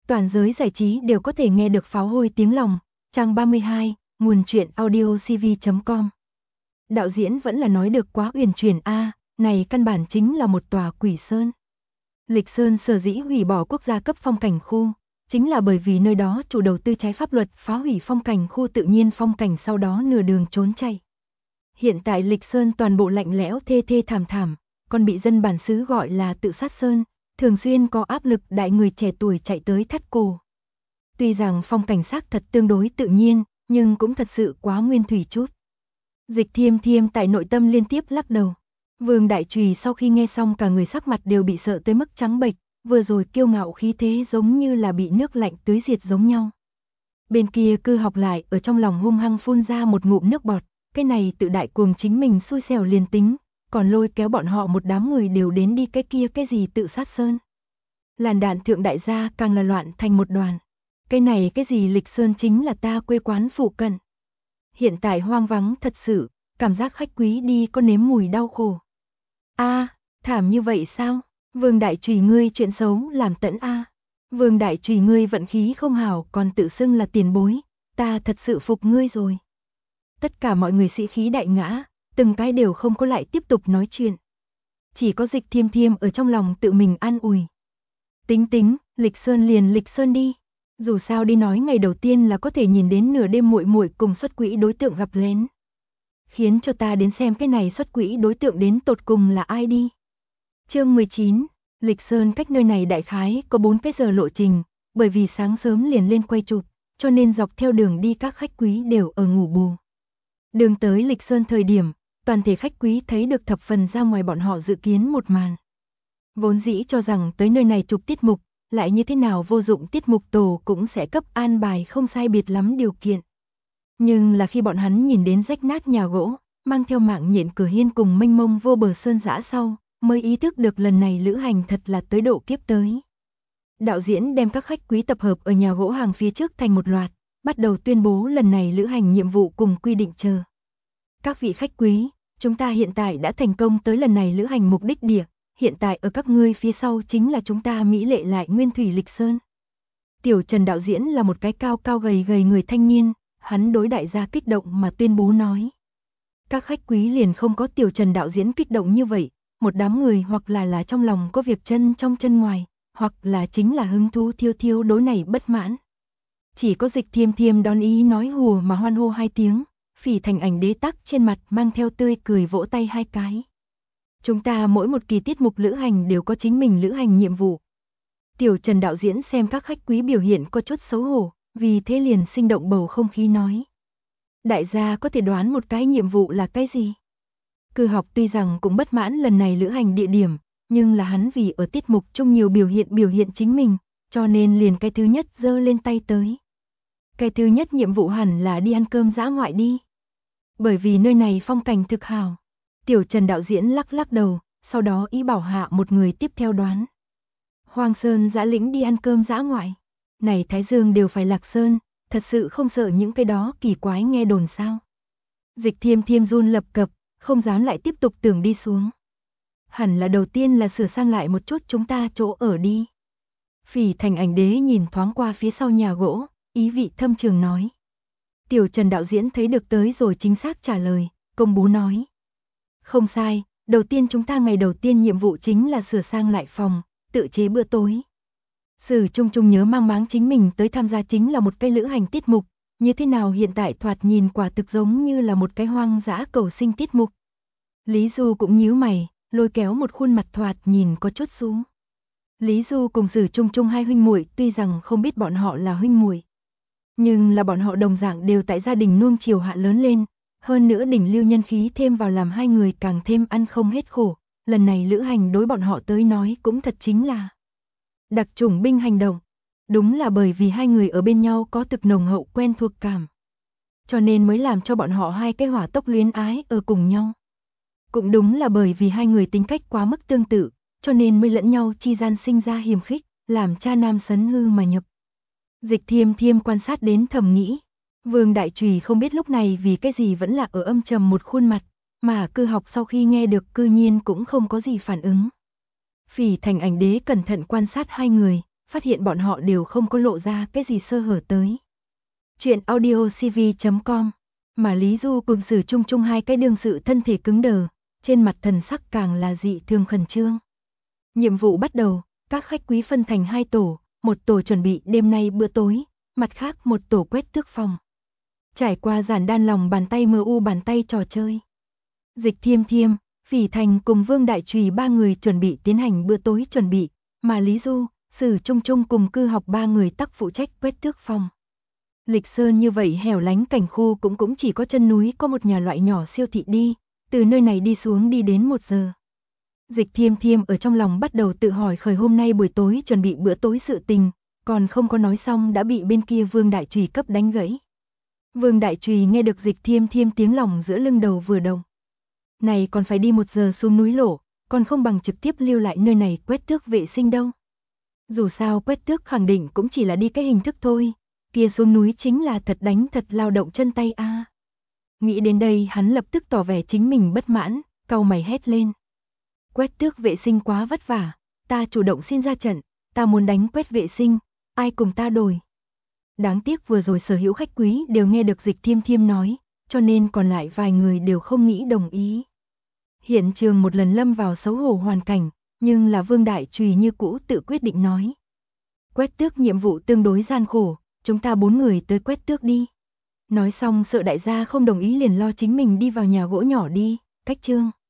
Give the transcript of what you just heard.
Toàn giới giải trí đều có thể nghe được pháo hôi tiếng lòng. Trang 32, nguồn truyện audiocv.com. Đạo diễn vẫn là nói được quá uyển chuyển a, này căn bản chính là một tòa quỷ sơn. Lịch Sơn sở dĩ hủy bỏ quốc gia cấp phong cảnh khu, chính là bởi vì nơi đó chủ đầu tư trái pháp luật phá hủy phong cảnh khu tự nhiên phong cảnh, sau đó nửa đường trốn chạy. Hiện tại Lịch Sơn toàn bộ lạnh lẽo thê thê thảm thảm, còn bị dân bản xứ gọi là tự sát sơn, thường xuyên có áp lực đại người trẻ tuổi chạy tới thắt cổ. Tuy rằng phong cảnh xác thật tương đối tự nhiên, nhưng cũng thật sự quá nguyên thủy chút. Dịch Thiêm Thiêm tại nội tâm liên tiếp lắc đầu. Vương Đại Trùy sau khi nghe xong cả người sắc mặt đều bị sợ tới mức trắng bệch, vừa rồi kiêu ngạo khí thế giống như là bị nước lạnh tưới diệt giống nhau. Bên kia Cư Học lại ở trong lòng hung hăng phun ra một ngụm nước bọt, cái này tự đại cuồng chính mình xui xẻo liền tính, còn lôi kéo bọn họ một đám người đều đến đi cái kia cái gì tự sát sơn. Làn đạn thượng đại gia càng là loạn thành một đoàn. Cái này cái gì Lịch Sơn chính là ta quê quán phụ cận. Hiện tại hoang vắng thật sự, cảm giác khách quý đi có nếm mùi đau khổ. A, thảm như vậy sao? Vương Đại Trùy ngươi chuyện xấu làm tẫn a. Vương Đại Trùy ngươi vận khí không hảo còn tự xưng là tiền bối, ta thật sự phục ngươi rồi. Tất cả mọi người sĩ khí đại ngã, từng cái đều không có lại tiếp tục nói chuyện. Chỉ có Dịch Thiêm Thiêm ở trong lòng tự mình an ủi. Tính, Lịch Sơn liền Lịch Sơn đi. Dù sao đi nói ngày đầu tiên là có thể nhìn đến nửa đêm muội muội cùng xuất quỹ đối tượng gặp lén. Khiến cho ta đến xem cái này xuất quỹ đối tượng đến tột cùng là ai đi. Chương 19, Lịch Sơn cách nơi này đại khái có 4 cái giờ lộ trình, bởi vì sáng sớm liền lên quay chụp, cho nên dọc theo đường đi các khách quý đều ở ngủ bù. Đường tới Lịch Sơn thời điểm, toàn thể khách quý thấy được thập phần ra ngoài bọn họ dự kiến một màn. Vốn dĩ cho rằng tới nơi này chụp tiết mục, lại như thế nào vô dụng tiết mục tổ cũng sẽ cấp an bài không sai biệt lắm điều kiện. Nhưng là khi bọn hắn nhìn đến rách nát nhà gỗ, mang theo mạng nhện cửa hiên cùng mênh mông vô bờ sơn dã sau, mới ý thức được lần này lữ hành thật là tới độ kiếp tới. Đạo diễn đem các khách quý tập hợp ở nhà gỗ hàng phía trước thành một loạt, bắt đầu tuyên bố lần này lữ hành nhiệm vụ cùng quy định chờ. Các vị khách quý, chúng ta hiện tại đã thành công tới lần này lữ hành mục đích địa, hiện tại ở các ngươi phía sau chính là chúng ta mỹ lệ lại nguyên thủy Lịch Sơn. Tiểu Trần đạo diễn là một cái cao cao gầy gầy người thanh niên, hắn đối đại gia kích động mà tuyên bố nói. Các khách quý liền không có Tiểu Trần đạo diễn kích động như vậy, một đám người hoặc là trong lòng có việc chân trong chân ngoài, hoặc là chính là hứng thú thiêu thiêu đối này bất mãn. Chỉ có Dịch Thiêm Thiêm đón ý nói hùa mà hoan hô hai tiếng, Phỉ Thành Ảnh Đế tắc trên mặt mang theo tươi cười vỗ tay hai cái. Chúng ta mỗi một kỳ tiết mục lữ hành đều có chính mình lữ hành nhiệm vụ. Tiểu Trần đạo diễn xem các khách quý biểu hiện có chút xấu hổ, vì thế liền sinh động bầu không khí nói. Đại gia có thể đoán một cái nhiệm vụ là cái gì? Cư Học tuy rằng cũng bất mãn lần này lữ hành địa điểm, nhưng là hắn vì ở tiết mục chung nhiều biểu hiện chính mình, cho nên liền cái thứ nhất giơ lên tay tới. Cái thứ nhất nhiệm vụ hẳn là đi ăn cơm dã ngoại đi. Bởi vì nơi này phong cảnh thực hào. Tiểu Trần đạo diễn lắc đầu, sau đó ý bảo hạ một người tiếp theo đoán. Hoang Sơn dã lĩnh đi ăn cơm dã ngoại. Này Thái Dương đều phải lạc sơn, thật sự không sợ những cái đó kỳ quái nghe đồn sao. Dịch Thiêm Thiêm run lập cập, không dám lại tiếp tục tưởng đi xuống. Hẳn là đầu tiên là sửa sang lại một chút chúng ta chỗ ở đi. Phỉ Thành Ảnh Đế nhìn thoáng qua phía sau nhà gỗ, ý vị thâm trường nói. Tiểu Trần đạo diễn thấy được tới rồi chính xác trả lời, công bố nói. Không sai, đầu tiên chúng ta ngày đầu tiên nhiệm vụ chính là sửa sang lại phòng, tự chế bữa tối. Sử Trung Trung nhớ mang máng chính mình tới tham gia chính là một cái lữ hành tiết mục, như thế nào hiện tại thoạt nhìn quả thực giống như là một cái hoang dã cầu sinh tiết mục. Lý Du cũng nhíu mày, lôi kéo một khuôn mặt thoạt nhìn có chút xuống. Lý Du cùng Sử Trung Trung hai huynh muội tuy rằng không biết bọn họ là huynh muội, nhưng là bọn họ đồng dạng đều tại gia đình nuông chiều hạ lớn lên. Hơn nữa đỉnh lưu nhân khí thêm vào làm hai người càng thêm ăn không hết khổ, lần này lữ hành đối bọn họ tới nói cũng thật chính là đặc chủng binh hành động. Đúng là bởi vì hai người ở bên nhau có thực nồng hậu quen thuộc cảm, cho nên mới làm cho bọn họ hai cái hỏa tốc luyến ái ở cùng nhau. Cũng đúng là bởi vì hai người tính cách quá mức tương tự, cho nên mới lẫn nhau chi gian sinh ra hiềm khích, làm cha nam sấn hư mà nhập. Dịch Thiêm Thiêm quan sát đến thầm nghĩ. Vương Đại Trùy không biết lúc này vì cái gì vẫn là ở âm trầm một khuôn mặt, mà Cư Học sau khi nghe được cư nhiên cũng không có gì phản ứng. Phỉ Thành Ảnh Đế cẩn thận quan sát hai người, phát hiện bọn họ đều không có lộ ra cái gì sơ hở tới. Chuyện audiocv.com. Mà Lý Du cùng Sử Trung Trung hai cái đương sự thân thể cứng đờ, trên mặt thần sắc càng là dị thường khẩn trương. Nhiệm vụ bắt đầu, các khách quý phân thành hai tổ, một tổ chuẩn bị đêm nay bữa tối, mặt khác một tổ quét tước phòng. Trải qua giản đan lòng bàn tay MU bàn tay trò chơi. Dịch Thiêm Thiêm, Phỉ Thành cùng Vương Đại Trùy ba người chuẩn bị tiến hành bữa tối chuẩn bị, mà Lý Du, Sử Trung Trung cùng Cư Học ba người tắc phụ trách quét tước phòng. Lịch Sơn như vậy hẻo lánh cảnh khu cũng chỉ có chân núi có một nhà loại nhỏ siêu thị đi, từ nơi này đi xuống đi đến 1 giờ. Dịch Thiêm Thiêm ở trong lòng bắt đầu tự hỏi khởi hôm nay buổi tối chuẩn bị bữa tối sự tình, còn không có nói xong đã bị bên kia Vương Đại Trùy cấp đánh gãy. Vương Đại Trùy nghe được Dịch Thiêm Thiêm tiếng lòng giữa lưng đầu vừa động. Này còn phải đi 1 giờ xuống núi lộ, còn không bằng trực tiếp lưu lại nơi này quét tước vệ sinh đâu. Dù sao quét tước khẳng định cũng chỉ là đi cái hình thức thôi, kia xuống núi chính là thật đánh thật lao động chân tay a. Nghĩ đến đây hắn lập tức tỏ vẻ chính mình bất mãn, cau mày hét lên. Quét tước vệ sinh quá vất vả, ta chủ động xin ra trận, ta muốn đánh quét vệ sinh, ai cùng ta đổi. Đáng tiếc vừa rồi sở hữu khách quý đều nghe được Dịch Thiêm Thiêm nói, cho nên còn lại vài người đều không nghĩ đồng ý. Hiện trường một lần lâm vào xấu hổ hoàn cảnh, nhưng là Vương Đại Trùy như cũ tự quyết định nói. Quét tước nhiệm vụ tương đối gian khổ, chúng ta 4 người tới quét tước đi. Nói xong sợ đại gia không đồng ý liền lo chính mình đi vào nhà gỗ nhỏ đi, cách chương.